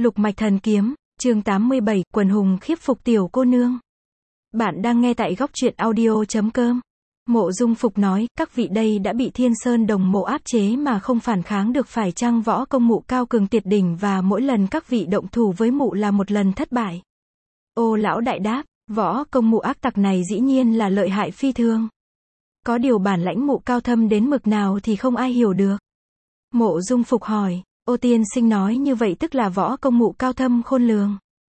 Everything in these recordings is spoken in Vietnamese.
Lục mạch thần kiếm, chương 87, quần hùng khiếp phục tiểu cô nương. Bạn đang nghe tại góc truyện audio.com. Mộ Dung Phục nói, các vị đây đã bị Thiên Sơn Đồng Mộ áp chế mà không phản kháng được, phải chăng võ công mụ cao cường tuyệt đỉnh và mỗi lần các vị động thủ với mụ là một lần thất bại? Ô lão đại đáp, võ công mụ ác tặc này dĩ nhiên là lợi hại phi thường. Có điều bản lãnh mụ cao thâm đến mực nào thì không ai hiểu được. Mộ Dung Phục hỏi, ô tiên sinh nói như vậy tức là võ công mụ cao thâm khôn lường.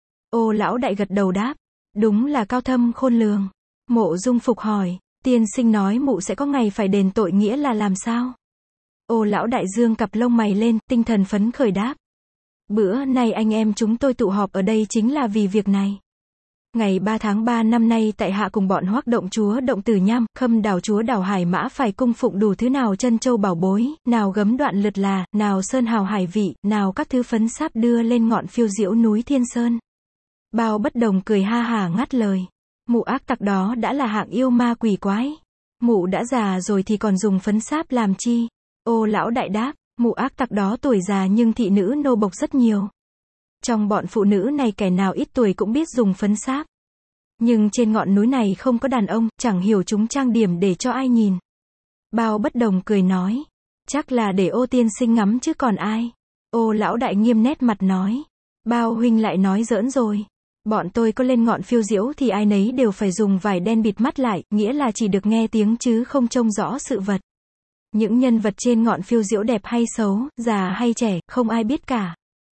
Ô lão đại gật đầu đáp, đúng là cao thâm khôn lường. Mộ Dung Phục hỏi, tiên sinh nói mụ sẽ có ngày phải đền tội nghĩa là làm sao? Ô lão đại dương cặp lông mày lên, tinh thần phấn khởi đáp. Bữa nay anh em chúng tôi tụ họp ở đây chính là vì việc này. Ngày 3 tháng 3 năm nay tại hạ cùng bọn Hoắc động chúa Động Tử Nham, Khâm đào chúa Đào Hải Mã phải cung phụng đủ thứ, nào chân châu bảo bối, nào gấm đoạn lượt là, nào sơn hào hải vị, nào các thứ phấn sáp đưa lên ngọn phiêu diễu núi Thiên Sơn. Bao Bất Đồng cười ha hả ngắt lời. Mụ ác tặc đó đã là hạng yêu ma quỷ quái. Mụ đã già rồi thì còn dùng phấn sáp làm chi? Ô lão đại đáp, mụ ác tặc đó tuổi già nhưng thị nữ nô bộc rất nhiều. Trong bọn phụ nữ này kẻ nào ít tuổi cũng biết dùng phấn sáp. Nhưng trên ngọn núi này không có đàn ông, chẳng hiểu chúng trang điểm để cho ai nhìn. Bao Bất Đồng cười nói, chắc là để ô tiên sinh ngắm chứ còn ai. Ô lão đại nghiêm nét mặt nói, Bao huynh lại nói giỡn rồi. Bọn tôi có lên ngọn phiêu diễu thì ai nấy đều phải dùng vải đen bịt mắt lại, nghĩa là chỉ được nghe tiếng chứ không trông rõ sự vật. Những nhân vật trên ngọn phiêu diễu đẹp hay xấu, già hay trẻ, không ai biết cả.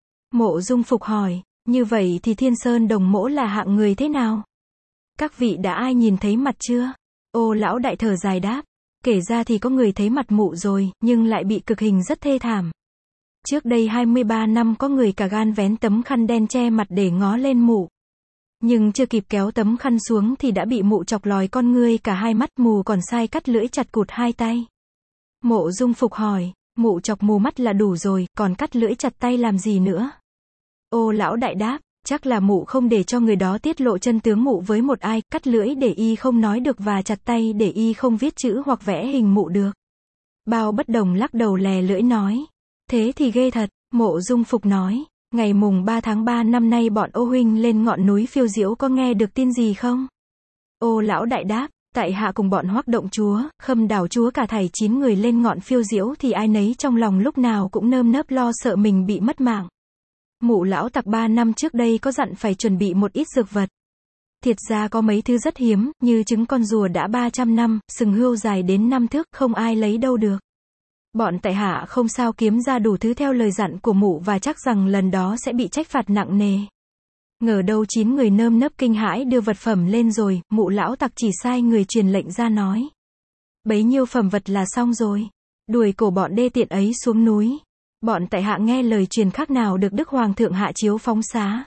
Mộ Dung Phục hỏi, như vậy thì Thiên Sơn Đồng Mỗ là hạng người thế nào? Các vị đã ai nhìn thấy mặt chưa? Ô lão đại thở dài đáp, kể ra thì có người thấy mặt mụ rồi, nhưng lại bị cực hình rất thê thảm. Trước đây 23 năm có người cả gan vén tấm khăn đen che mặt để ngó lên mụ. Nhưng chưa kịp kéo tấm khăn xuống thì đã bị mụ chọc lòi con ngươi cả hai mắt, mù còn sai cắt lưỡi chặt cụt hai tay. Mộ Dung Phục hỏi, mụ chọc mù mắt là đủ rồi, còn cắt lưỡi chặt tay làm gì nữa? Ô lão đại đáp, chắc là mụ không để cho người đó tiết lộ chân tướng mụ với một ai, cắt lưỡi để y không nói được và chặt tay để y không viết chữ hoặc vẽ hình mụ được. Bao Bất Đồng lắc đầu lè lưỡi nói, thế thì ghê thật. Mộ Dung Phục nói, ngày mùng 3 tháng 3 năm nay bọn ô huynh lên ngọn núi phiêu diễu có nghe được tin gì không? Ô lão đại đáp, tại hạ cùng bọn Hoắc động chúa, Khâm đào chúa cả thảy 9 người lên ngọn phiêu diễu thì ai nấy trong lòng lúc nào cũng nơm nớp lo sợ mình bị mất mạng. Mụ lão tặc 3 năm trước đây có dặn phải chuẩn bị một ít dược vật. Thiệt ra có mấy thứ rất hiếm, như trứng con rùa đã 300 năm, sừng hươu dài đến 5 thước, không ai lấy đâu được. Bọn tại hạ không sao kiếm ra đủ thứ theo lời dặn của mụ và chắc rằng lần đó sẽ bị trách phạt nặng nề. Ngờ đâu 9 người nơm nớp kinh hãi đưa vật phẩm lên rồi, mụ lão tặc chỉ sai người truyền lệnh ra nói. Bấy nhiêu phẩm vật là xong rồi. Đuổi cổ bọn đê tiện ấy xuống núi. Bọn tại hạ nghe lời truyền khác nào được Đức Hoàng thượng hạ chiếu phóng xá.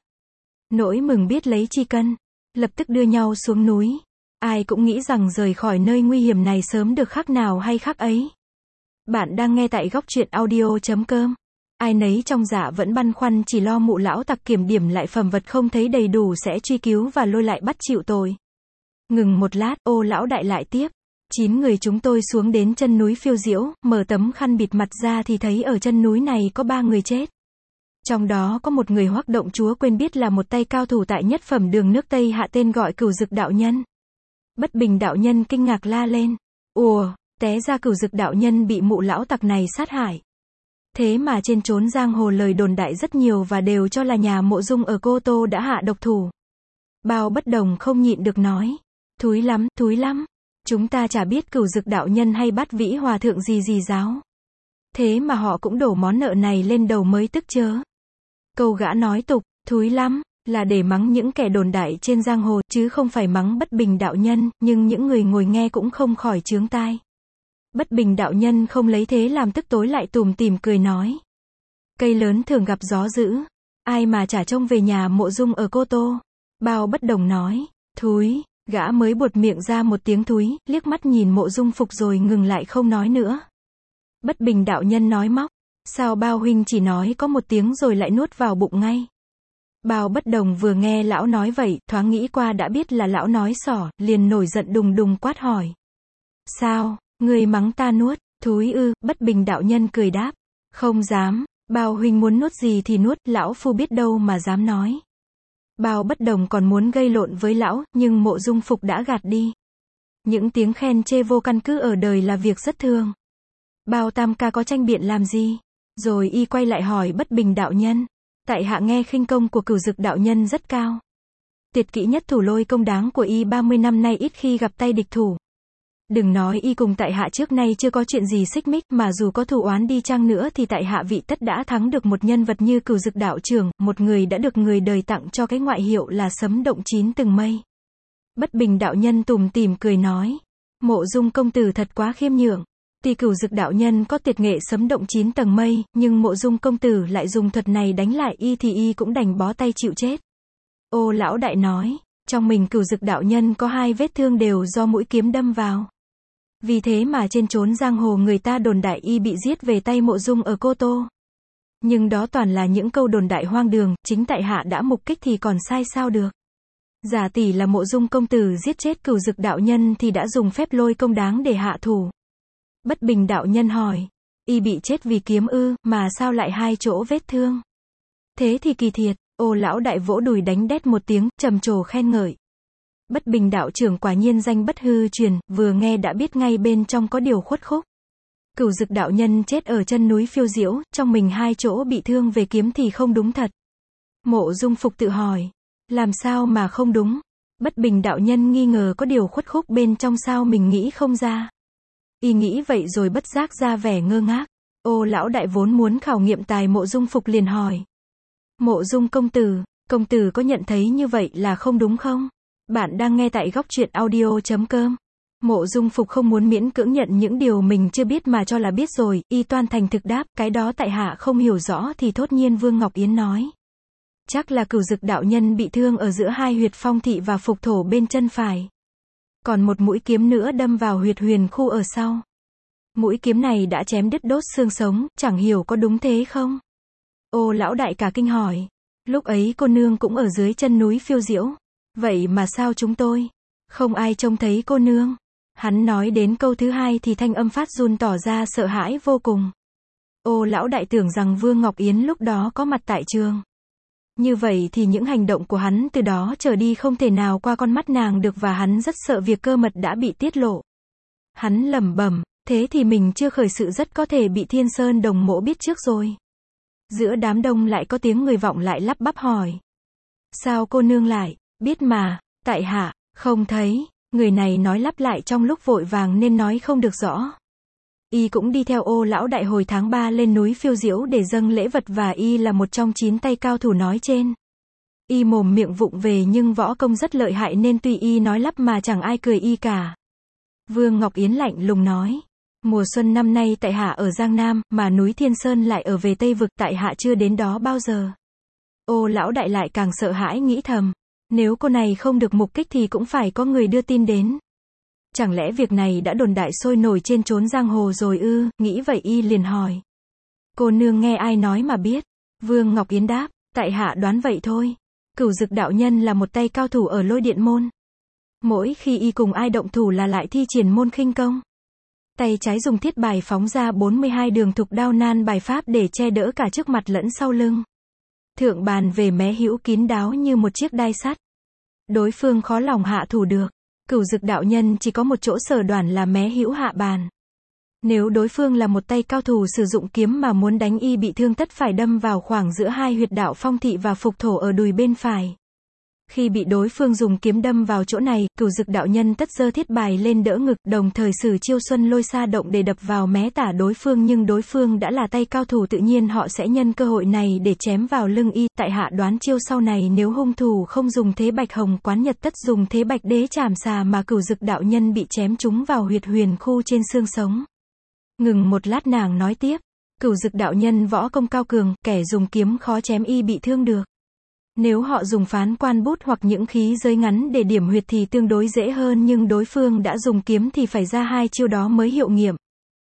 Nỗi mừng biết lấy chi cân. Lập tức đưa nhau xuống núi. Ai cũng nghĩ rằng rời khỏi nơi nguy hiểm này sớm được khác nào hay khác ấy. Bạn đang nghe tại góc truyện audio.com. Ai nấy trong dạ vẫn băn khoăn, chỉ lo mụ lão tặc kiểm điểm lại phẩm vật không thấy đầy đủ sẽ truy cứu và lôi lại bắt chịu tội. Ngừng một lát, ô lão đại lại tiếp. 9 người chúng tôi xuống đến chân núi phiêu diễu, mở tấm khăn bịt mặt ra thì thấy ở chân núi này có 3 người chết. Trong đó có một người Hoắc động chúa quên biết là một tay cao thủ tại nhất phẩm đường nước Tây Hạ tên gọi Cửu Dực đạo nhân. Bất Bình đạo nhân kinh ngạc la lên. Ùa, té ra Cửu Dực đạo nhân bị mụ lão tặc này sát hại. Thế mà trên chốn giang hồ lời đồn đại rất nhiều và đều cho là nhà Mộ Dung ở Cô Tô đã hạ độc thủ. Bao Bất Đồng không nhịn được nói. Thúi lắm, thúi lắm. Chúng ta chả biết Cửu Dực đạo nhân hay Bát Vĩ hòa thượng gì giáo. Thế mà họ cũng đổ món nợ này lên đầu mới tức chớ. Câu gã nói tục, thúi lắm, là để mắng những kẻ đồn đại trên giang hồ, chứ không phải mắng Bất Bình đạo nhân, nhưng những người ngồi nghe cũng không khỏi chướng tai. Bất Bình đạo nhân không lấy thế làm tức, tối lại tủm tỉm cười nói. Cây lớn thường gặp gió dữ, ai mà chả trông về nhà Mộ Dung ở Cô Tô. Bao Bất Đồng nói, thúi, gã mới buột miệng ra một tiếng thúi, liếc mắt nhìn Mộ Dung Phục rồi ngừng lại không nói nữa. Bất Bình đạo nhân nói móc, sao Bao huynh chỉ nói có một tiếng rồi lại nuốt vào bụng ngay? Bao Bất Đồng vừa nghe lão nói vậy, thoáng nghĩ qua đã biết là lão nói xỏ, liền nổi giận đùng đùng quát hỏi. Sao, ngươi mắng ta nuốt, thúi ư? Bất Bình đạo nhân cười đáp, không dám, Bao huynh muốn nuốt gì thì nuốt, lão phu biết đâu mà dám nói. Bao Bất Đồng còn muốn gây lộn với lão, nhưng Mộ Dung Phục đã gạt đi. Những tiếng khen chê vô căn cứ ở đời là việc rất thường. Bao tam ca có tranh biện làm gì? Rồi y quay lại hỏi Bất Bình đạo nhân. Tại hạ nghe khinh công của Cửu Dực đạo nhân rất cao. Tuyệt kỹ nhất thủ lôi công đáng của y 30 năm nay ít khi gặp tay địch thủ. Đừng nói y cùng tại hạ trước nay chưa có chuyện gì xích mích, mà dù có thù oán đi chăng nữa thì tại hạ vị tất đã thắng được một nhân vật như Cửu Dực đạo trưởng, một người đã được người đời tặng cho cái ngoại hiệu là sấm động chín tầng mây. Bất Bình đạo nhân tủm tỉm cười nói. Mộ Dung công tử thật quá khiêm nhường. Tuy Cửu Dực đạo nhân có tuyệt nghệ sấm động 9 tầng mây, nhưng Mộ Dung công tử lại dùng thuật này đánh lại y thì y cũng đành bó tay chịu chết. Ô lão đại nói, trong mình Cửu Dực đạo nhân có 2 vết thương đều do mũi kiếm đâm vào. Vì thế mà trên chốn giang hồ người ta đồn đại y bị giết về tay Mộ Dung ở Cô Tô. Nhưng đó toàn là những câu đồn đại hoang đường, chính tại hạ đã mục kích thì còn sai sao được. Giả tỷ là Mộ Dung công tử giết chết Cửu Dực đạo nhân thì đã dùng phép lôi công đáng để hạ thủ. Bất Bình đạo nhân hỏi, y bị chết vì kiếm ư, mà sao lại 2 chỗ vết thương? Thế thì kỳ thiệt. Ô lão đại vỗ đùi đánh đét một tiếng, trầm trồ khen ngợi. Bất Bình đạo trưởng quả nhiên danh bất hư truyền, vừa nghe đã biết ngay bên trong có điều khuất khúc. Cửu Dực đạo nhân chết ở chân núi Phiêu Diễu, trong mình 2 chỗ bị thương về kiếm thì không đúng thật. Mộ Dung Phục tự hỏi, làm sao mà không đúng? Bất Bình đạo nhân nghi ngờ có điều khuất khúc bên trong sao mình nghĩ không ra. Y nghĩ vậy rồi bất giác ra vẻ ngơ ngác. Ô lão đại vốn muốn khảo nghiệm tài Mộ Dung Phục liền hỏi. Mộ Dung công tử có nhận thấy như vậy là không đúng không? Bạn đang nghe tại góc truyện audio.com. Mộ Dung Phục không muốn miễn cưỡng nhận những điều mình chưa biết mà cho là biết rồi, y toan thành thực đáp, cái đó tại hạ không hiểu rõ thì thốt nhiên Vương Ngọc Yến nói. Chắc là Cửu Dực đạo nhân bị thương ở giữa 2 huyệt phong thị và phục thổ bên chân phải. Còn một mũi kiếm nữa đâm vào huyệt huyền khu ở sau. Mũi kiếm này đã chém đứt đốt xương sống, chẳng hiểu có đúng thế không? Ô lão đại cả kinh hỏi. Lúc ấy cô nương cũng ở dưới chân núi Phiêu Diễu. Vậy mà sao chúng tôi không ai trông thấy cô nương? Hắn nói đến câu thứ 2 thì thanh âm phát run tỏ ra sợ hãi vô cùng. Ô lão đại tưởng rằng Vương Ngọc Yến lúc đó có mặt tại trường. Như vậy thì những hành động của hắn từ đó trở đi không thể nào qua con mắt nàng được, và hắn rất sợ việc cơ mật đã bị tiết lộ. Hắn lẩm bẩm, thế thì mình chưa khởi sự rất có thể bị Thiên Sơn Đồng Mộ biết trước rồi. Giữa đám đông lại có tiếng người vọng lại lắp bắp hỏi. Sao cô nương lại biết mà, tại hạ không thấy. Người này nói lắp lại trong lúc vội vàng nên nói không được rõ. Y cũng đi theo Ô lão đại hồi tháng 3 lên núi Phiêu Diễu để dâng lễ vật, và y là một trong 9 tay cao thủ nói trên. Y mồm miệng vụng về nhưng võ công rất lợi hại nên tuy y nói lắp mà chẳng ai cười y cả. Vương Ngọc Yến lạnh lùng nói. Mùa xuân năm nay tại hạ ở Giang Nam, mà núi Thiên Sơn lại ở về Tây Vực, tại hạ chưa đến đó bao giờ. Ô lão đại lại càng sợ hãi nghĩ thầm. Nếu cô này không được mục kích thì cũng phải có người đưa tin đến. Chẳng lẽ việc này đã đồn đại sôi nổi trên chốn giang hồ rồi ư? Nghĩ vậy y liền hỏi. Cô nương nghe ai nói mà biết? Vương Ngọc Yến đáp, tại hạ đoán vậy thôi. Cửu Dực đạo nhân là một tay cao thủ ở Lôi Điện môn. Mỗi khi y cùng ai động thủ là lại thi triển môn khinh công. Tay trái dùng thiết bài phóng ra 42 đường thục đao nan bài pháp để che đỡ cả trước mặt lẫn sau lưng. Thượng bàn về mé hữu kín đáo như một chiếc đai sắt. Đối phương khó lòng hạ thủ được. Cửu Dực đạo nhân chỉ có một chỗ sở đoản là mé hữu hạ bàn. Nếu đối phương là một tay cao thủ sử dụng kiếm mà muốn đánh y bị thương tất phải đâm vào khoảng giữa 2 huyệt đạo phong thị và phục thổ ở đùi bên phải. Khi bị đối phương dùng kiếm đâm vào chỗ này, Cửu Dực đạo nhân tất giơ thiết bài lên đỡ ngực, đồng thời sử chiêu xuân lôi sa động để đập vào mé tả đối phương, nhưng đối phương đã là tay cao thủ tự nhiên họ sẽ nhân cơ hội này để chém vào lưng y. Tại hạ đoán chiêu sau này nếu hung thủ không dùng thế bạch hồng quán nhật tất dùng thế bạch đế chảm xà, mà Cửu Dực đạo nhân bị chém trúng vào huyệt huyền khu trên xương sống. Ngừng một lát nàng nói tiếp. Cửu Dực đạo nhân võ công cao cường, kẻ dùng kiếm khó chém y bị thương được. Nếu họ dùng phán quan bút hoặc những khí giới ngắn để điểm huyệt thì tương đối dễ hơn, nhưng đối phương đã dùng kiếm thì phải ra 2 chiêu đó mới hiệu nghiệm.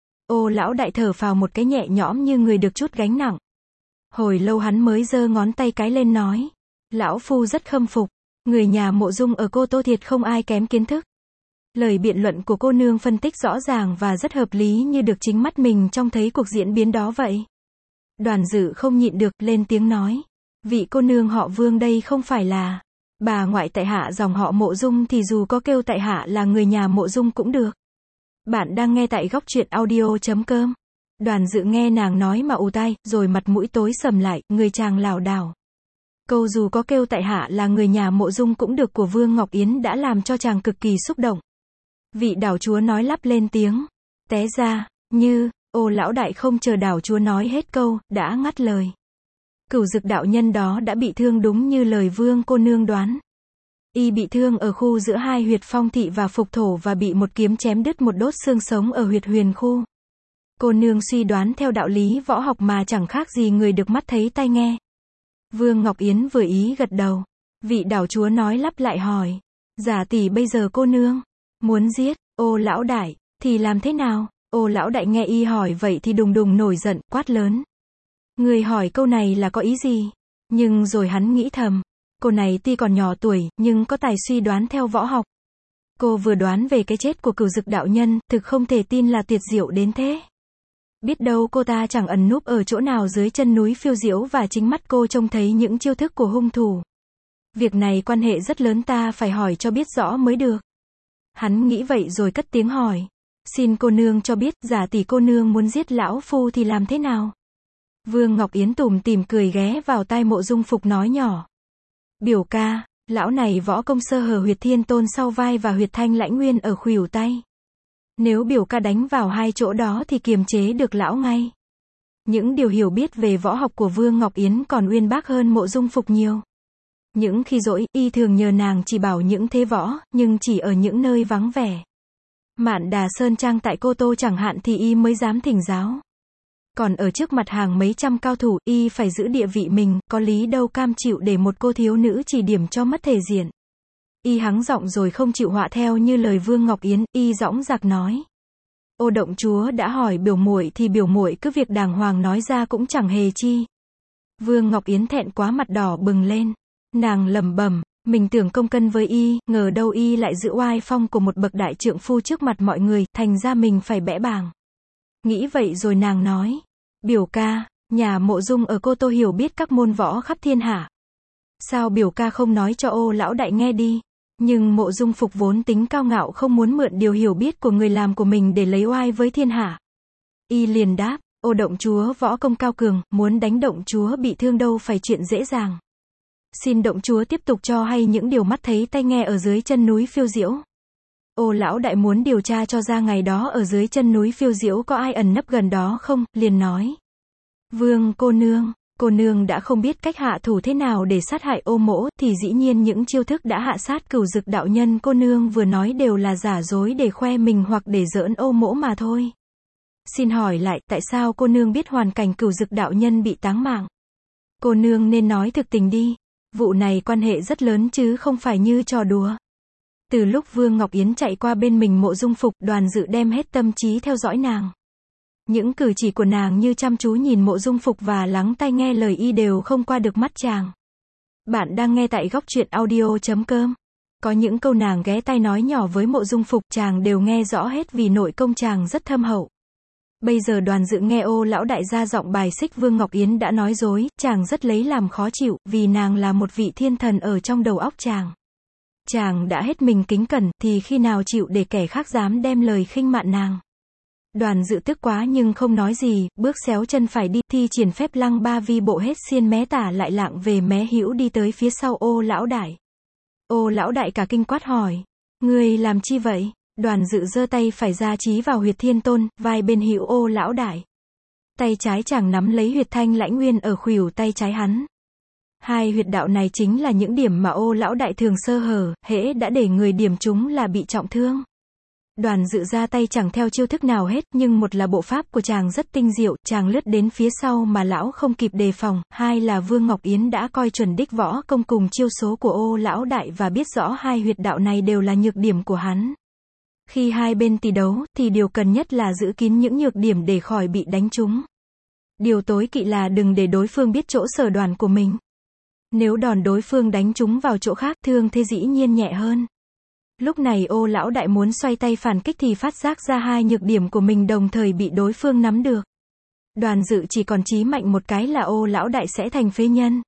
Ô lão đại thở phào một cái nhẹ nhõm như người được chút gánh nặng. Hồi lâu hắn mới giơ ngón tay cái lên nói. Lão phu rất khâm phục. Người nhà Mộ Dung ở Cô Tô thiệt không ai kém kiến thức. Lời biện luận của cô nương phân tích rõ ràng và rất hợp lý như được chính mắt mình trông thấy cuộc diễn biến đó vậy. Đoàn Dự không nhịn được, lên tiếng nói. Vị cô nương họ Vương đây không phải là bà ngoại tại hạ dòng họ Mộ Dung thì dù có kêu tại hạ là người nhà Mộ Dung cũng được. Bạn đang nghe tại góc truyện audio.com. Đoàn Dự nghe nàng nói mà ù tai, rồi mặt mũi tối sầm lại, người chàng lảo đảo. Câu dù có kêu tại hạ là người nhà Mộ Dung cũng được của Vương Ngọc Yến đã làm cho chàng cực kỳ xúc động. Vị đảo chúa nói lắp lên tiếng. Té ra, như, Ô lão đại không chờ đảo chúa nói hết câu, đã ngắt lời. Cửu Dực đạo nhân đó đã bị thương đúng như lời Vương cô nương đoán. Y bị thương ở khu giữa hai huyệt Phong Thị và Phục Thổ và bị một kiếm chém đứt một đốt xương sống ở huyệt Huyền khu. Cô nương suy đoán theo đạo lý võ học mà chẳng khác gì người được mắt thấy tai nghe. Vương Ngọc Yến vừa ý gật đầu. Vị đảo chúa nói lắp lại hỏi. Giả tỷ bây giờ cô nương muốn giết Ô lão đại thì làm thế nào? Ô lão đại nghe y hỏi vậy thì đùng đùng nổi giận, quát lớn. Người hỏi câu này là có ý gì? Nhưng rồi hắn nghĩ thầm. Cô này tuy còn nhỏ tuổi, nhưng có tài suy đoán theo võ học. Cô vừa đoán về cái chết của Cửu Dực đạo nhân, thực không thể tin là tuyệt diệu đến thế. Biết đâu cô ta chẳng ẩn núp ở chỗ nào dưới chân núi phiêu diễu và chính mắt cô trông thấy những chiêu thức của hung thủ. Việc này quan hệ rất lớn, ta phải hỏi cho biết rõ mới được. Hắn nghĩ vậy rồi cất tiếng hỏi. Xin cô nương cho biết, giả tỷ cô nương muốn giết lão phu thì làm thế nào? Vương Ngọc Yến tủm tỉm cười ghé vào tai Mộ Dung Phục nói nhỏ. Biểu ca, lão này võ công sơ hở huyệt Thiên Tôn sau vai và huyệt Thanh Lãnh Nguyên ở khuỷu tay. Nếu biểu ca đánh vào hai chỗ đó thì kiềm chế được lão ngay. Những điều hiểu biết về võ học của Vương Ngọc Yến còn uyên bác hơn Mộ Dung Phục nhiều. Những khi rỗi, y thường nhờ nàng chỉ bảo những thế võ, nhưng chỉ ở những nơi vắng vẻ. Mạn Đà Sơn Trang tại Cô Tô chẳng hạn thì y mới dám thỉnh giáo. Còn ở trước mặt hàng mấy trăm cao thủ, y phải giữ địa vị mình, có lý đâu cam chịu để một cô thiếu nữ chỉ điểm cho mất thể diện. Y hắng giọng rồi không chịu họa theo như lời Vương Ngọc Yến, y dõng dạc nói. Ô động chúa đã hỏi biểu muội thì biểu muội cứ việc đàng hoàng nói ra cũng chẳng hề chi. Vương Ngọc Yến thẹn quá mặt đỏ bừng lên. Nàng lẩm bẩm, mình tưởng công cân với y, ngờ đâu y lại giữ oai phong của một bậc đại trượng phu trước mặt mọi người, thành ra mình phải bẽ bàng. Nghĩ vậy rồi nàng nói. Biểu ca, nhà Mộ Dung ở Cô Tô hiểu biết các môn võ khắp thiên hạ. Sao biểu ca không nói cho Ô lão đại nghe đi? Nhưng Mộ Dung Phục vốn tính cao ngạo không muốn mượn điều hiểu biết của người làm của mình để lấy oai với thiên hạ. Y liền đáp, Ô động chúa võ công cao cường, muốn đánh động chúa bị thương đâu phải chuyện dễ dàng. Xin động chúa tiếp tục cho hay những điều mắt thấy tai nghe ở dưới chân núi phiêu diễu. Ô lão đại muốn điều tra cho ra ngày đó ở dưới chân núi phiêu diễu có ai ẩn nấp gần đó không, liền nói. Vương cô nương đã không biết cách hạ thủ thế nào để sát hại Ô mỗ, thì dĩ nhiên những chiêu thức đã hạ sát Cửu Dực đạo nhân cô nương vừa nói đều là giả dối để khoe mình hoặc để giỡn Ô mỗ mà thôi. Xin hỏi lại, tại sao cô nương biết hoàn cảnh Cửu Dực đạo nhân bị táng mạng? Cô nương nên nói thực tình đi. Vụ này quan hệ rất lớn chứ không phải như trò đùa. Từ lúc Vương Ngọc Yến chạy qua bên mình Mộ Dung Phục, Đoàn Dự đem hết tâm trí theo dõi nàng. Những cử chỉ của nàng như chăm chú nhìn Mộ Dung Phục và lắng tai nghe lời y đều không qua được mắt chàng. Bạn đang nghe tại góc truyện audio.com. Có những câu nàng ghé tai nói nhỏ với Mộ Dung Phục chàng đều nghe rõ hết vì nội công chàng rất thâm hậu. Bây giờ Đoàn Dự nghe Ô lão đại ra giọng bài xích Vương Ngọc Yến đã nói dối, chàng rất lấy làm khó chịu, vì nàng là một vị thiên thần ở trong đầu óc chàng. Chàng đã hết mình kính cẩn, thì khi nào chịu để kẻ khác dám đem lời khinh mạn nàng. Đoàn Dự tức quá nhưng không nói gì, bước xéo chân phải đi, thi triển phép lăng ba vi bộ hết xiên mé tả lại lạng về mé hữu đi tới phía sau Ô lão đại. Ô lão đại cả kinh quát hỏi. Ngươi làm chi vậy? Đoàn Dự giơ tay phải ra chí vào huyệt Thiên Tôn, vai bên hữu Ô lão đại. Tay trái chàng nắm lấy huyệt Thanh Lãnh Nguyên ở khuỷu tay trái hắn. Hai huyệt đạo này chính là những điểm mà Ô lão đại thường sơ hở, hễ đã để người điểm chúng là bị trọng thương. Đoàn Dự ra tay chẳng theo chiêu thức nào hết, nhưng một là bộ pháp của chàng rất tinh diệu, chàng lướt đến phía sau mà lão không kịp đề phòng, hai là Vương Ngọc Yến đã coi chuẩn đích võ công cùng chiêu số của Ô lão đại và biết rõ hai huyệt đạo này đều là nhược điểm của hắn. Khi hai bên tỷ đấu, thì điều cần nhất là giữ kín những nhược điểm để khỏi bị đánh trúng. Điều tối kỵ là đừng để đối phương biết chỗ sở đoàn của mình. Nếu đòn đối phương đánh trúng vào chỗ khác, thương thế dĩ nhiên nhẹ hơn. Lúc này Ô lão đại muốn xoay tay phản kích thì phát giác ra hai nhược điểm của mình đồng thời bị đối phương nắm được. Đoàn Dự chỉ còn chí mạnh một cái là Ô lão đại sẽ thành phế nhân.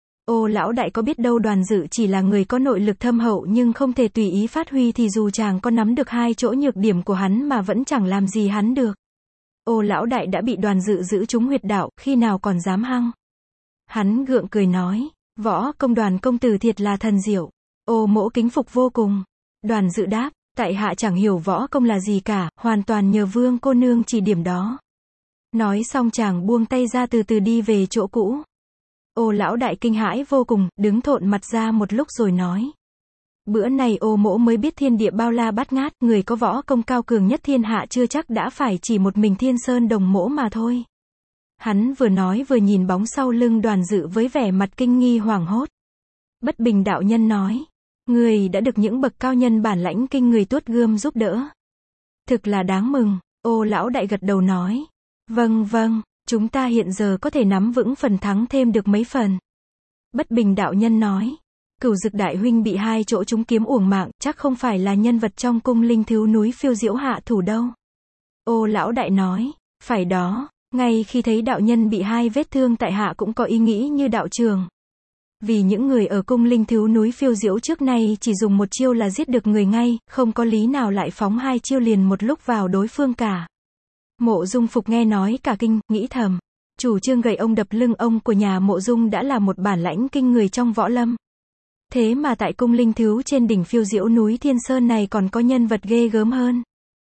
Ô lão đại có biết đâu Đoàn Dự chỉ là người có nội lực thâm hậu nhưng không thể tùy ý phát huy thì dù chàng có nắm được hai chỗ nhược điểm của hắn mà vẫn chẳng làm gì hắn được. Ô lão đại đã bị Đoàn Dự giữ trúng huyệt đạo, khi nào còn dám hăng. Hắn gượng cười nói, võ công Đoàn công tử thiệt là thần diệu. Ô mỗ kính phục vô cùng. Đoàn Dự đáp, tại hạ chẳng hiểu võ công là gì cả, hoàn toàn nhờ Vương cô nương chỉ điểm đó. Nói xong chàng buông tay ra từ từ đi về chỗ cũ. Ô lão đại kinh hãi vô cùng, đứng thộn mặt ra một lúc rồi nói. Bữa này ô mỗ mới biết thiên địa bao la bát ngát, người có võ công cao cường nhất thiên hạ chưa chắc đã phải chỉ một mình Thiên Sơn Đồng mỗ mà thôi. Hắn vừa nói vừa nhìn bóng sau lưng Đoàn Dự với vẻ mặt kinh nghi hoảng hốt. Bất Bình đạo nhân nói. Người đã được những bậc cao nhân bản lãnh kinh người tuốt gươm giúp đỡ. Thực là đáng mừng. Ô lão đại gật đầu nói. Vâng vâng, chúng ta hiện giờ có thể nắm vững phần thắng thêm được mấy phần. Bất Bình đạo nhân nói. Cửu Dực đại huynh bị hai chỗ trúng kiếm uổng mạng, chắc không phải là nhân vật trong cung linh thiếu núi phiêu diễu hạ thủ đâu. Ô lão đại nói. Phải đó, ngay khi thấy đạo nhân bị hai vết thương tại hạ cũng có ý nghĩ như đạo trường. Vì những người ở cung linh thiếu núi phiêu diễu trước nay chỉ dùng một chiêu là giết được người ngay, không có lý nào lại phóng hai chiêu liền một lúc vào đối phương cả. Mộ Dung Phục nghe nói cả kinh, nghĩ thầm. Chủ trương gậy ông đập lưng ông của nhà Mộ Dung đã là một bản lãnh kinh người trong võ lâm. Thế mà tại cung linh thiếu trên đỉnh phiêu diễu núi Thiên Sơn này còn có nhân vật ghê gớm hơn.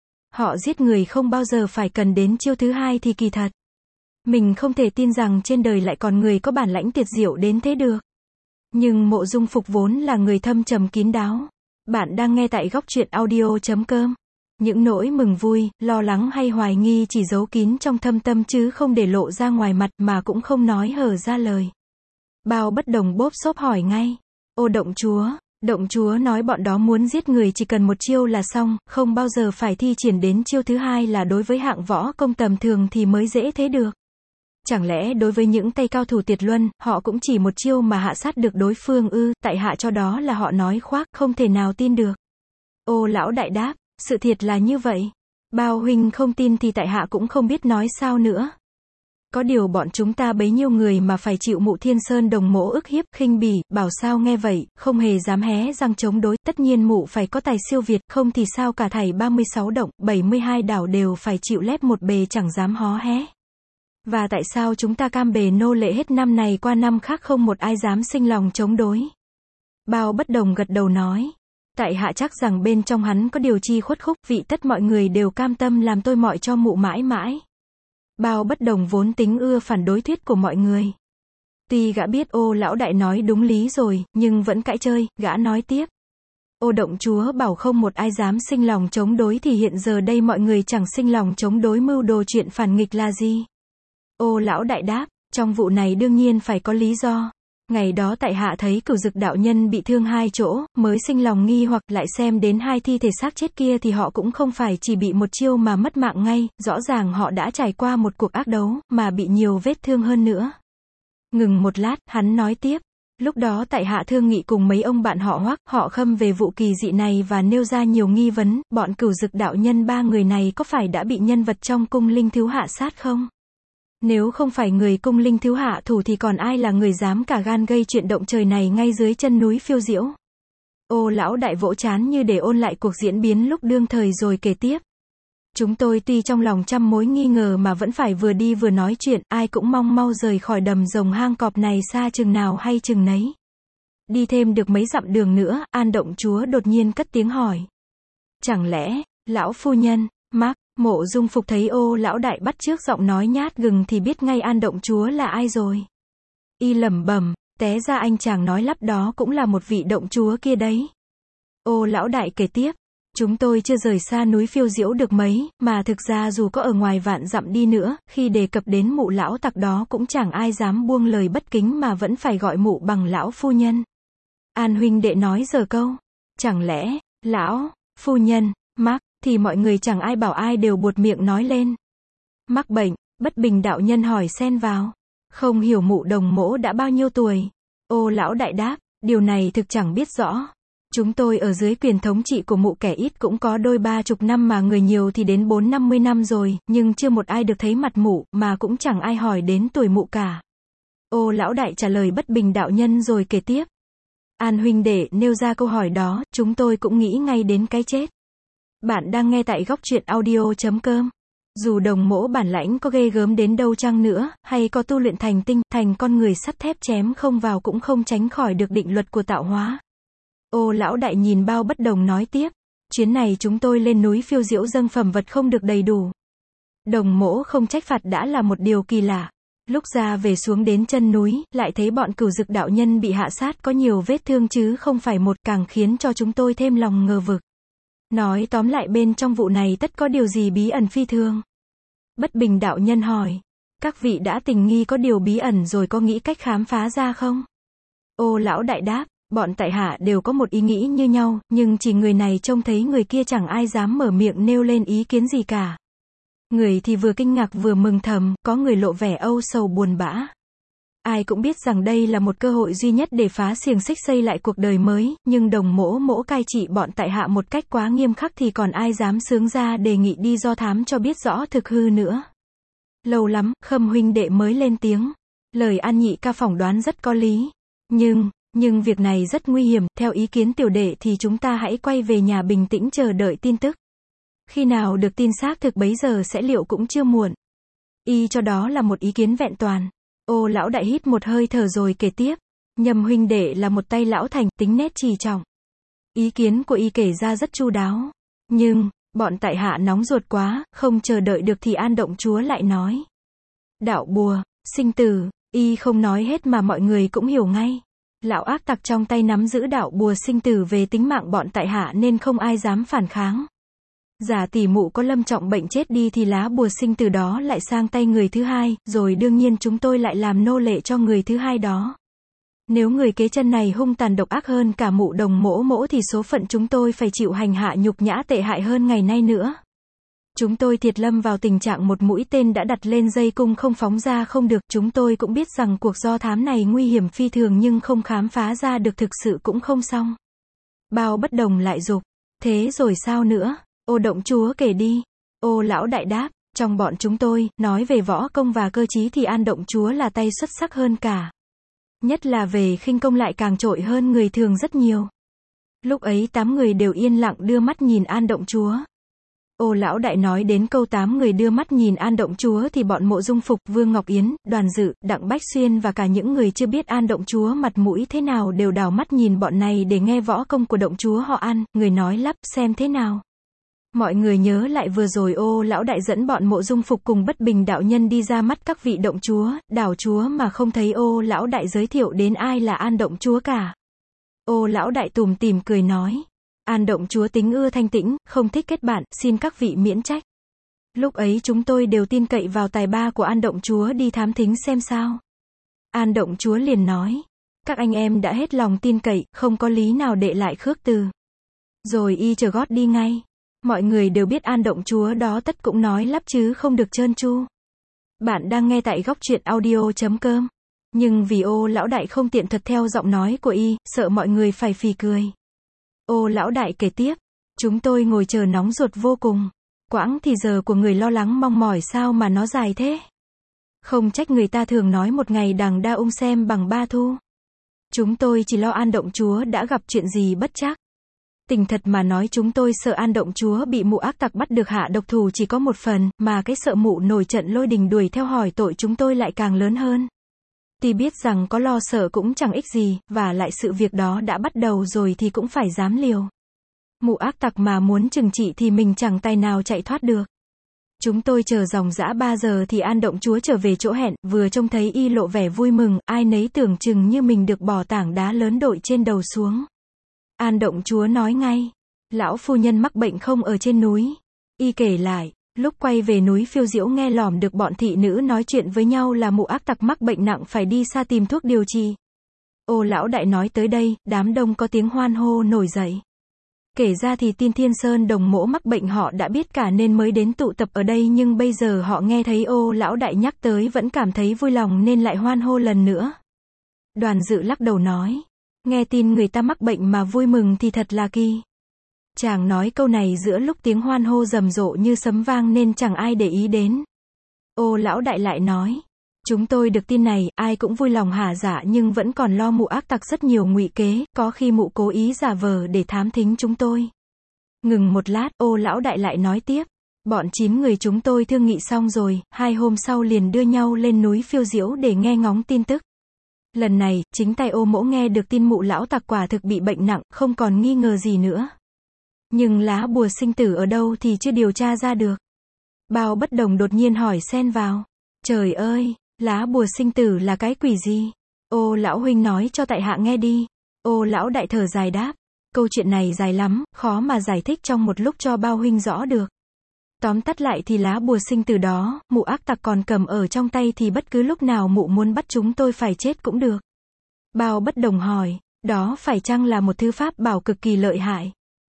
Họ giết người không bao giờ phải cần đến chiêu thứ hai thì kỳ thật. Mình không thể tin rằng trên đời lại còn người có bản lãnh tuyệt diệu đến thế được. Nhưng Mộ Dung Phục vốn là người thâm trầm kín đáo. Bạn đang nghe tại goctruyện.audio.com. Những nỗi mừng vui, lo lắng hay hoài nghi chỉ giấu kín trong thâm tâm chứ không để lộ ra ngoài mặt mà cũng không nói hở ra lời. Bao Bất Đồng bốp xốp hỏi ngay. Ô động chúa nói bọn đó muốn giết người chỉ cần một chiêu là xong, không bao giờ phải thi triển đến chiêu thứ hai là đối với hạng võ công tầm thường thì mới dễ thế được. Chẳng lẽ đối với những tay cao thủ tuyệt luân, họ cũng chỉ một chiêu mà hạ sát được đối phương ư? Tại hạ cho đó là họ nói khoác, không thể nào tin được. Ô lão đại đáp, sự thiệt là như vậy. Bao huynh không tin thì tại hạ cũng không biết nói sao nữa. Có điều bọn chúng ta bấy nhiêu người mà phải chịu Mụ Thiên Sơn Đồng mỗ ức hiếp, khinh bỉ, bảo sao nghe vậy, không hề dám hé răng chống đối, tất nhiên mụ phải có tài siêu việt, không thì sao cả thảy 36 động, 72 đảo đều phải chịu lép một bề chẳng dám hó hé. Và tại sao chúng ta cam bề nô lệ hết năm này qua năm khác không một ai dám sinh lòng chống đối? Bao Bất Đồng gật đầu nói. Tại hạ chắc rằng bên trong hắn có điều chi khuất khúc, vị tất mọi người đều cam tâm làm tôi mọi cho mụ mãi mãi. Bao Bất Đồng vốn tính ưa phản đối thuyết của mọi người. Tuy gã biết ô lão đại nói đúng lý rồi, nhưng vẫn cãi chơi, gã nói tiếp. Ô động chúa bảo không một ai dám sinh lòng chống đối thì hiện giờ đây mọi người chẳng sinh lòng chống đối mưu đồ chuyện phản nghịch là gì? Ô lão đại đáp, trong vụ này đương nhiên phải có lý do. Ngày đó tại hạ thấy Cửu Dực đạo nhân bị thương hai chỗ, mới sinh lòng nghi hoặc lại xem đến hai thi thể xác chết kia thì họ cũng không phải chỉ bị một chiêu mà mất mạng ngay, rõ ràng họ đã trải qua một cuộc ác đấu, mà bị nhiều vết thương hơn nữa. Ngừng một lát, hắn nói tiếp. Lúc đó tại hạ thương nghị cùng mấy ông bạn họ Hoắc, họ Khâm về vụ kỳ dị này và nêu ra nhiều nghi vấn, bọn Cửu Dực đạo nhân ba người này có phải đã bị nhân vật trong cung linh thiếu hạ sát không? Nếu không phải người cung linh thiếu hạ thủ thì còn ai là người dám cả gan gây chuyện động trời này ngay dưới chân núi phiêu diễu? Ô lão đại vỗ trán như để ôn lại cuộc diễn biến lúc đương thời rồi kể tiếp. Chúng tôi tuy trong lòng trăm mối nghi ngờ mà vẫn phải vừa đi vừa nói chuyện, ai cũng mong mau rời khỏi đầm rồng hang cọp này xa chừng nào hay chừng nấy. Đi thêm được mấy dặm đường nữa, An động chúa đột nhiên cất tiếng hỏi. Chẳng lẽ, lão phu nhân, Mark, Mộ Dung Phục thấy ô lão đại bắt chước giọng nói nhát gừng thì biết ngay An động chúa là ai rồi. Y lẩm bẩm, té ra anh chàng nói lắp đó cũng là một vị động chúa kia đấy. Ô lão đại kể tiếp. Chúng tôi chưa rời xa núi phiêu diễu được mấy, mà thực ra dù có ở ngoài vạn dặm đi nữa, khi đề cập đến mụ lão tặc đó cũng chẳng ai dám buông lời bất kính mà vẫn phải gọi mụ bằng lão phu nhân. An huynh đệ nói giờ câu. Chẳng lẽ, lão, phu nhân, Mark, thì mọi người chẳng ai bảo ai đều buột miệng nói lên. Mắc bệnh, Bất Bình đạo nhân hỏi xen vào. Không hiểu mụ Đồng mỗ đã bao nhiêu tuổi. Ô lão đại đáp, điều này thực chẳng biết rõ. Chúng tôi ở dưới quyền thống trị của mụ kẻ ít cũng có đôi 30 năm mà người nhiều thì đến 40-50 năm rồi, nhưng chưa một ai được thấy mặt mụ, mà cũng chẳng ai hỏi đến tuổi mụ cả. Ô lão đại trả lời Bất Bình đạo nhân rồi kể tiếp. An huynh đệ nêu ra câu hỏi đó, chúng tôi cũng nghĩ ngay đến cái chết. Bạn đang nghe tại góc truyện audio.com. Dù đồng mỗ bản lãnh có ghê gớm đến đâu chăng nữa, hay có tu luyện thành tinh, thành con người sắt thép chém không vào cũng không tránh khỏi được định luật của tạo hóa. Ô lão đại nhìn Bao Bất Đồng nói tiếp. Chuyến này chúng tôi lên núi phiêu diễu dâng phẩm vật không được đầy đủ. Đồng mỗ không trách phạt đã là một điều kỳ lạ. Lúc ra về xuống đến chân núi, lại thấy bọn Cửu Dực đạo nhân bị hạ sát có nhiều vết thương chứ không phải một, càng khiến cho chúng tôi thêm lòng ngờ vực. Nói tóm lại bên trong vụ này tất có điều gì bí ẩn phi thường. Bất Bình đạo nhân hỏi. Các vị đã tình nghi có điều bí ẩn rồi có nghĩ cách khám phá ra không? Ô lão đại đáp. Bọn tại hạ đều có một ý nghĩ như nhau, nhưng chỉ người này trông thấy người kia chẳng ai dám mở miệng nêu lên ý kiến gì cả. Người thì vừa kinh ngạc vừa mừng thầm, có người lộ vẻ âu sầu buồn bã. Ai cũng biết rằng đây là một cơ hội duy nhất để phá xiềng xích xây lại cuộc đời mới, nhưng đồng mỗ cai trị bọn tại hạ một cách quá nghiêm khắc thì còn ai dám sướng ra đề nghị đi do thám cho biết rõ thực hư nữa. Lâu lắm, Khâm huynh đệ mới lên tiếng. Lời An nhị ca phỏng đoán rất có lý. Nhưng việc này rất nguy hiểm, theo ý kiến tiểu đệ thì chúng ta hãy quay về nhà bình tĩnh chờ đợi tin tức. Khi nào được tin xác thực bấy giờ sẽ liệu cũng chưa muộn. Y cho đó là một ý kiến vẹn toàn. Ô lão đại hít một hơi thở rồi kể tiếp. Nhâm huynh đệ là một tay lão thành, tính nét trì trọng. Ý kiến của y kể ra rất chu đáo. Nhưng, bọn tại hạ nóng ruột quá, không chờ đợi được thì An động chúa lại nói. Đạo bùa, sinh tử, y không nói hết mà mọi người cũng hiểu ngay. Lão ác tặc trong tay nắm giữ đạo bùa sinh tử về tính mạng bọn tại hạ nên không ai dám phản kháng. Giả tỷ mụ có lâm trọng bệnh chết đi thì lá bùa sinh tử đó lại sang tay người thứ hai, rồi đương nhiên chúng tôi lại làm nô lệ cho người thứ hai đó. Nếu người kế chân này hung tàn độc ác hơn cả mụ đồng mỗ thì số phận chúng tôi phải chịu hành hạ nhục nhã tệ hại hơn ngày nay nữa. Chúng tôi thiệt lâm vào tình trạng một mũi tên đã đặt lên dây cung không phóng ra không được. Chúng tôi cũng biết rằng cuộc do thám này nguy hiểm phi thường nhưng không khám phá ra được thực sự cũng không xong. Bao Bất Đồng lại dục. Thế rồi sao nữa? Ô động chúa kể đi. Ô lão đại đáp. Trong bọn chúng tôi, nói về võ công và cơ trí thì An động chúa là tay xuất sắc hơn cả. Nhất là về khinh công lại càng trội hơn người thường rất nhiều. Lúc ấy 8 người đều yên lặng đưa mắt nhìn An động chúa. Ô lão đại nói đến câu 8 người đưa mắt nhìn An động chúa thì bọn Mộ Dung Phục, Vương Ngọc Yến, Đoàn Dự, Đặng Bách Xuyên và cả những người chưa biết An động chúa mặt mũi thế nào đều đảo mắt nhìn bọn này để nghe võ công của động chúa họ An. Người nói lắp xem thế nào. Mọi người nhớ lại vừa rồi ô lão đại dẫn bọn Mộ Dung Phục cùng Bất Bình đạo nhân đi ra mắt các vị động chúa, đảo chúa mà không thấy ô lão đại giới thiệu đến ai là An động chúa cả. Ô lão đại tủm tỉm cười nói. An động chúa tính ưa thanh tĩnh, không thích kết bạn, xin các vị miễn trách. Lúc ấy chúng tôi đều tin cậy vào tài ba của An động chúa đi thám thính xem sao. An động chúa liền nói. Các anh em đã hết lòng tin cậy, không có lý nào đệ lại khước từ. Rồi y trở gót đi ngay. Mọi người đều biết An động chúa đó tất cũng nói lắp chứ không được trơn tru. Bạn đang nghe tại góc truyện audio.com. Nhưng vì ô lão đại không tiện thuật theo giọng nói của y, sợ mọi người phải phì cười. Ô lão đại kể tiếp. Chúng tôi ngồi chờ nóng ruột vô cùng. Quãng thì giờ của người lo lắng mong mỏi sao mà nó dài thế. Không trách người ta thường nói một ngày đằng đa ung xem bằng 3 thu. Chúng tôi chỉ lo An động chúa đã gặp chuyện gì bất trắc. Tình thật mà nói chúng tôi sợ An động chúa bị mụ ác tặc bắt được hạ độc thủ chỉ có một phần, mà cái sợ mụ nổi trận lôi đình đuổi theo hỏi tội chúng tôi lại càng lớn hơn. Tuy biết rằng có lo sợ cũng chẳng ích gì, và lại sự việc đó đã bắt đầu rồi thì cũng phải dám liều. Mụ ác tặc mà muốn trừng trị thì mình chẳng tài nào chạy thoát được. Chúng tôi chờ dòng dã 3 giờ thì An động chúa trở về chỗ hẹn, vừa trông thấy y lộ vẻ vui mừng, ai nấy tưởng chừng như mình được bỏ tảng đá lớn đội trên đầu xuống. An động chúa nói ngay. Lão phu nhân mắc bệnh không ở trên núi. Y kể lại. Lúc quay về núi phiêu diễu nghe lỏm được bọn thị nữ nói chuyện với nhau là mụ ác tặc mắc bệnh nặng phải đi xa tìm thuốc điều trị. Ô lão đại nói tới đây, đám đông có tiếng hoan hô nổi dậy. Kể ra thì tin Thiên Sơn đồng mỗ mắc bệnh họ đã biết cả nên mới đến tụ tập ở đây nhưng bây giờ họ nghe thấy ô lão đại nhắc tới vẫn cảm thấy vui lòng nên lại hoan hô lần nữa. Đoàn Dự lắc đầu nói. Nghe tin người ta mắc bệnh mà vui mừng thì thật là kỳ. Chàng nói câu này giữa lúc tiếng hoan hô rầm rộ như sấm vang nên chẳng ai để ý đến. Ô lão đại lại nói. Chúng tôi được tin này, ai cũng vui lòng hả dạ nhưng vẫn còn lo mụ ác tặc rất nhiều ngụy kế, có khi mụ cố ý giả vờ để thám thính chúng tôi. Ngừng một lát, ô lão đại lại nói tiếp. Bọn 9 người chúng tôi thương nghị xong rồi, 2 hôm sau liền đưa nhau lên núi Phiêu Diễu để nghe ngóng tin tức. Lần này, chính tay ô mỗ nghe được tin mụ lão tặc quả thực bị bệnh nặng, không còn nghi ngờ gì nữa. Nhưng lá bùa sinh tử ở đâu thì chưa điều tra ra được. Bao Bất Đồng đột nhiên hỏi xen vào. Trời ơi, lá bùa sinh tử là cái quỷ gì? Ô lão huynh nói cho tại hạ nghe đi. Ô lão đại thở dài đáp. Câu chuyện này dài lắm, khó mà giải thích trong một lúc cho bao huynh rõ được. Tóm tắt lại thì lá bùa sinh tử đó, mụ ác tặc còn cầm ở trong tay thì bất cứ lúc nào mụ muốn bắt chúng tôi phải chết cũng được. Bao Bất Đồng hỏi, đó phải chăng là một thứ pháp bảo cực kỳ lợi hại?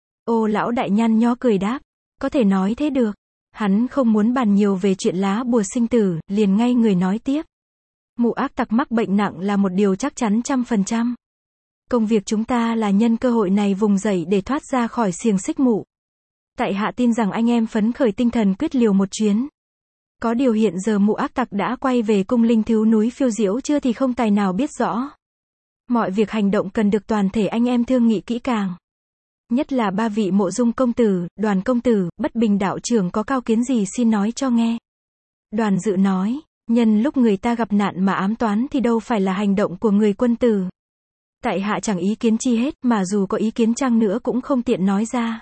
Ô lão đại nhăn nhó cười đáp, có thể nói thế được. Hắn không muốn bàn nhiều về chuyện lá bùa sinh tử, liền ngay người nói tiếp. Mụ ác tặc mắc bệnh nặng là một điều chắc chắn 100%. Công việc chúng ta là nhân cơ hội này vùng dậy để thoát ra khỏi xiềng xích mụ. Tại hạ tin rằng anh em phấn khởi tinh thần quyết liều một chuyến. Có điều hiện giờ mụ ác tặc đã quay về cung linh thiếu núi Phiêu Diễu chưa thì không tài nào biết rõ. Mọi việc hành động cần được toàn thể anh em thương nghị kỹ càng. Nhất là 3 vị Mộ Dung công tử, Đoàn công tử, Bất Bình đạo trưởng có cao kiến gì xin nói cho nghe. Đoàn Dự nói, nhân lúc người ta gặp nạn mà ám toán thì đâu phải là hành động của người quân tử. Tại hạ chẳng ý kiến chi hết, mà dù có ý kiến chăng nữa cũng không tiện nói ra.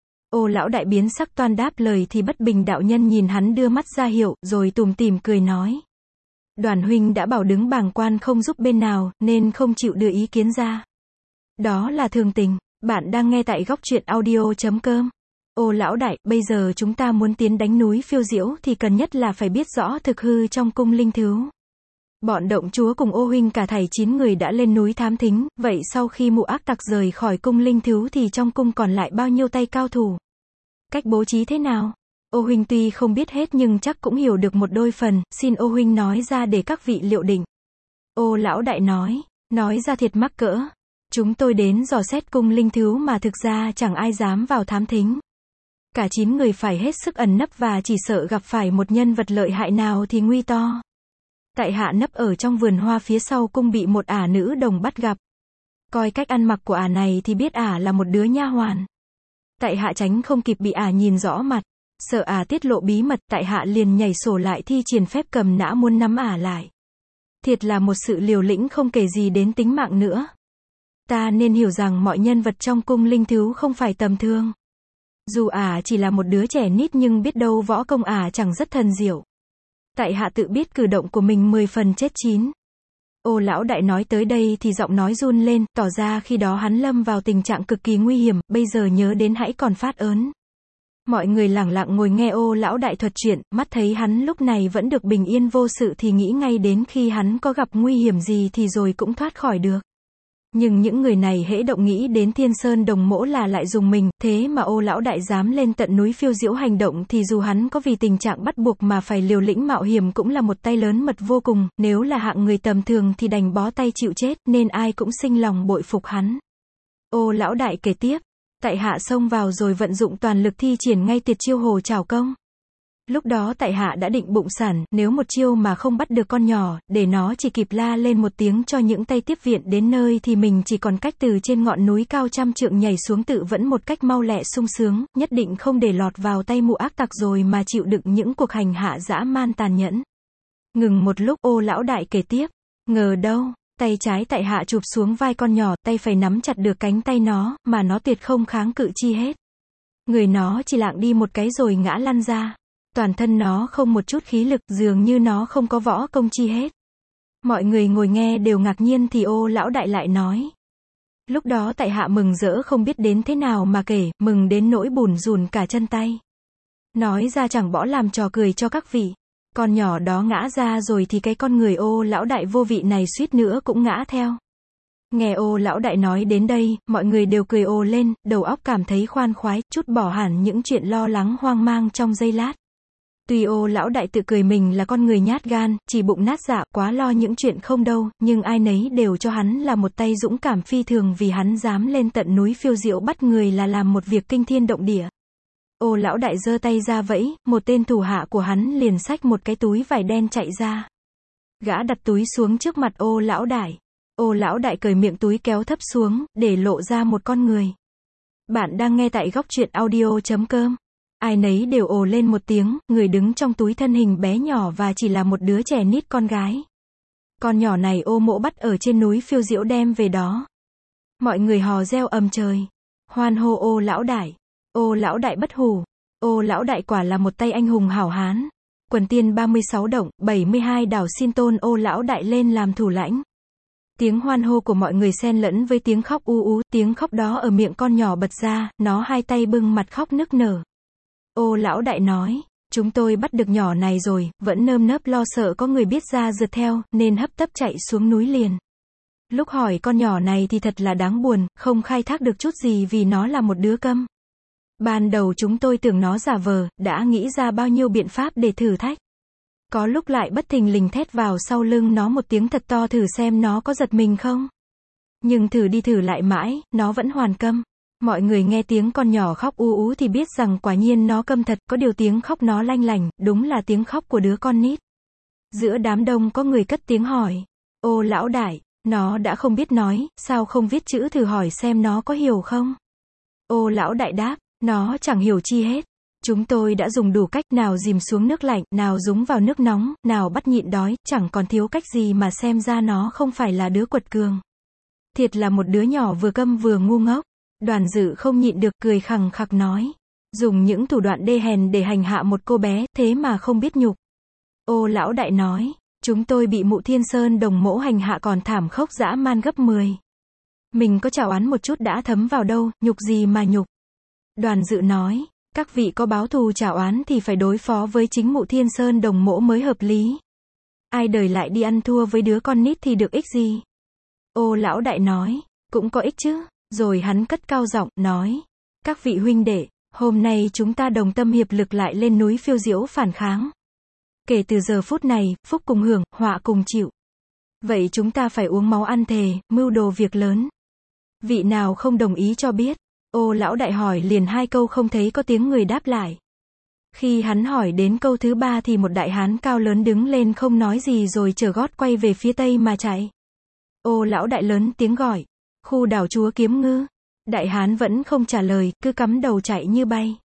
Ô lão đại biến sắc toan đáp lời thì Bất Bình đạo nhân nhìn hắn đưa mắt ra hiệu, rồi tủm tỉm cười nói. Đoàn huynh đã bảo đứng bàng quan không giúp bên nào, nên không chịu đưa ý kiến ra. Đó là thường tình. Bạn đang nghe tại góc truyện audio.com. Ô lão đại, bây giờ chúng ta muốn tiến đánh núi Phiêu Diễu thì cần nhất là phải biết rõ thực hư trong cung linh thiếu. Bọn động chúa cùng ô huynh cả thảy 9 người đã lên núi thám thính, vậy sau khi mụ ác tặc rời khỏi cung linh thiếu thì trong cung còn lại bao nhiêu tay cao thủ? Cách bố trí thế nào? Ô huynh tuy không biết hết nhưng chắc cũng hiểu được một đôi phần, xin ô huynh nói ra để các vị liệu định. Ô lão đại nói ra thiệt mắc cỡ. Chúng tôi đến dò xét cung linh thiếu mà thực ra chẳng ai dám vào thám thính. Cả 9 người phải hết sức ẩn nấp và chỉ sợ gặp phải một nhân vật lợi hại nào thì nguy to. Tại hạ nấp ở trong vườn hoa phía sau cung bị một ả nữ đồng bắt gặp. Coi cách ăn mặc của ả này thì biết ả là một đứa nha hoàn. Tại hạ tránh không kịp bị ả nhìn rõ mặt. Sợ ả tiết lộ bí mật, tại hạ liền nhảy sổ lại thi triển phép cầm nã muốn nắm ả lại. Thiệt là một sự liều lĩnh không kể gì đến tính mạng nữa. Ta nên hiểu rằng mọi nhân vật trong cung linh thiếu không phải tầm thường. Dù ả chỉ là một đứa trẻ nít nhưng biết đâu võ công ả chẳng rất thần diệu. Tại hạ tự biết cử động của mình 10 phần chết 9. Ô lão đại nói tới đây thì giọng nói run lên, tỏ ra khi đó hắn lâm vào tình trạng cực kỳ nguy hiểm, bây giờ nhớ đến hãy còn phát ớn. Mọi người lẳng lặng ngồi nghe ô lão đại thuật chuyện, mắt thấy hắn lúc này vẫn được bình yên vô sự thì nghĩ ngay đến khi hắn có gặp nguy hiểm gì thì rồi cũng thoát khỏi được. Nhưng những người này hễ động nghĩ đến Thiên Sơn Đồng Mỗ là lại dùng mình, thế mà ô lão đại dám lên tận núi Phiêu Diễu hành động thì dù hắn có vì tình trạng bắt buộc mà phải liều lĩnh mạo hiểm cũng là một tay lớn mật vô cùng, nếu là hạng người tầm thường thì đành bó tay chịu chết, nên ai cũng sinh lòng bội phục hắn. Ô lão đại kể tiếp, tại hạ xông vào rồi vận dụng toàn lực thi triển ngay tuyệt chiêu hồ trảo công. Lúc đó tại hạ đã định bụng sẵn, nếu một chiêu mà không bắt được con nhỏ, để nó chỉ kịp la lên một tiếng cho những tay tiếp viện đến nơi thì mình chỉ còn cách từ trên ngọn núi cao 100 trượng nhảy xuống tự vẫn một cách mau lẹ sung sướng, nhất định không để lọt vào tay mụ ác tặc rồi mà chịu đựng những cuộc hành hạ dã man tàn nhẫn. Ngừng một lúc ô lão đại kể tiếp, ngờ đâu, tay trái tại hạ chụp xuống vai con nhỏ, tay phải nắm chặt được cánh tay nó, mà nó tuyệt không kháng cự chi hết. Người nó chỉ lạng đi một cái rồi ngã lăn ra. Toàn thân nó không một chút khí lực, dường như nó không có võ công chi hết. Mọi người ngồi nghe đều ngạc nhiên thì ô lão đại lại nói. Lúc đó tại hạ mừng rỡ không biết đến thế nào mà kể, mừng đến nỗi bủn rủn cả chân tay. Nói ra chẳng bỏ làm trò cười cho các vị. Con nhỏ đó ngã ra rồi thì cái con người ô lão đại vô vị này suýt nữa cũng ngã theo. Nghe ô lão đại nói đến đây, mọi người đều cười ồ lên, đầu óc cảm thấy khoan khoái, chút bỏ hẳn những chuyện lo lắng hoang mang trong giây lát. Tuy Ô lão đại tự cười mình là con người nhát gan, chỉ bụng nát dạ, quá lo những chuyện không đâu, nhưng ai nấy đều cho hắn là một tay dũng cảm phi thường vì hắn dám lên tận núi Phiêu Diễu bắt người là làm một việc kinh thiên động địa. Ô lão đại giơ tay ra vẫy, một tên thủ hạ của hắn liền xách một cái túi vải đen chạy ra. Gã đặt túi xuống trước mặt Ô lão đại. Ô lão đại cởi miệng túi kéo thấp xuống, để lộ ra một con người. Bạn đang nghe tại góc truyện audio.com. Ai nấy đều ồ lên một tiếng, người đứng trong túi thân hình bé nhỏ và chỉ là một đứa trẻ nít con gái. Con nhỏ này Ô mỗ bắt ở trên núi Phiêu Diễu đem về đó. Mọi người hò reo ầm trời. Hoan hô Ô lão đại. Ô lão đại bất hủ. Ô lão đại quả là một tay anh hùng hảo hán. Quần tiên 36 động, 72 đảo xin tôn Ô lão đại lên làm thủ lãnh. Tiếng hoan hô của mọi người xen lẫn với tiếng khóc u ú, tiếng khóc đó ở miệng con nhỏ bật ra, nó hai tay bưng mặt khóc nức nở. Ô lão đại nói, chúng tôi bắt được nhỏ này rồi, vẫn nơm nớp lo sợ có người biết ra rượt theo, nên hấp tấp chạy xuống núi liền. Lúc hỏi con nhỏ này thì thật là đáng buồn, không khai thác được chút gì vì nó là một đứa câm. Ban đầu chúng tôi tưởng nó giả vờ, đã nghĩ ra bao nhiêu biện pháp để thử thách. Có lúc lại bất thình lình thét vào sau lưng nó một tiếng thật to thử xem nó có giật mình không. Nhưng thử đi thử lại mãi, nó vẫn hoàn câm. Mọi người nghe tiếng con nhỏ khóc u ú thì biết rằng quả nhiên nó câm thật, có điều tiếng khóc nó lanh lảnh, đúng là tiếng khóc của đứa con nít. Giữa đám đông có người cất tiếng hỏi, Ô lão đại, nó đã không biết nói, sao không viết chữ thử hỏi xem nó có hiểu không? Ô lão đại đáp, nó chẳng hiểu chi hết. Chúng tôi đã dùng đủ cách, nào dìm xuống nước lạnh, nào dúng vào nước nóng, nào bắt nhịn đói, chẳng còn thiếu cách gì mà xem ra nó không phải là đứa quật cường. Thiệt là một đứa nhỏ vừa câm vừa ngu ngốc. Đoàn Dự không nhịn được cười khằng khặc nói. Dùng những thủ đoạn đê hèn để hành hạ một cô bé, thế mà không biết nhục. Ô lão đại nói, chúng tôi bị mụ Thiên Sơn Đồng Mỗ hành hạ còn thảm khốc dã man gấp 10. Mình có chảo án một chút đã thấm vào đâu, nhục gì mà nhục. Đoàn Dự nói, các vị có báo thù chảo án thì phải đối phó với chính mụ Thiên Sơn Đồng Mỗ mới hợp lý. Ai đời lại đi ăn thua với đứa con nít thì được ích gì. Ô lão đại nói, cũng có ích chứ. Rồi hắn cất cao giọng, nói, các vị huynh đệ, hôm nay chúng ta đồng tâm hiệp lực lại lên núi Phiêu Diễu phản kháng. Kể từ giờ phút này, phúc cùng hưởng, họa cùng chịu. Vậy chúng ta phải uống máu ăn thề, mưu đồ việc lớn. Vị nào không đồng ý cho biết. Ô lão đại hỏi liền 2 câu không thấy có tiếng người đáp lại. Khi hắn hỏi đến câu thứ 3 thì một đại hán cao lớn đứng lên không nói gì rồi chở gót quay về phía tây mà chạy. Ô lão đại lớn tiếng gọi. Khu đảo Chúa Kiếm Ngư. Đại hán vẫn không trả lời, cứ cắm đầu chạy như bay.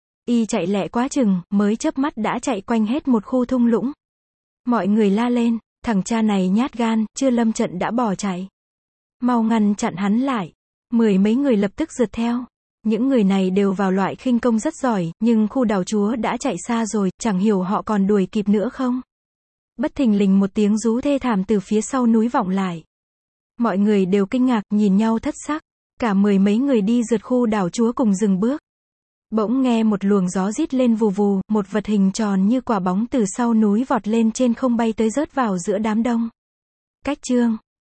Y chạy lẹ quá chừng, mới chớp mắt đã chạy quanh hết một khu thung lũng. Mọi người la lên, thằng cha này nhát gan, chưa lâm trận đã bỏ chạy. Mau ngăn chặn hắn lại. 10 mấy người lập tức rượt theo. Những người này đều vào loại khinh công rất giỏi, nhưng khu đảo Chúa đã chạy xa rồi, chẳng hiểu họ còn đuổi kịp nữa không. Bất thình lình một tiếng rú thê thảm từ phía sau núi vọng lại. Mọi người đều kinh ngạc, nhìn nhau thất sắc. Cả 10 mấy người đi rượt khu đảo Chúa cùng dừng bước. Bỗng nghe một luồng gió rít lên vù vù, một vật hình tròn như quả bóng từ sau núi vọt lên trên không bay tới rớt vào giữa đám đông. Cách chương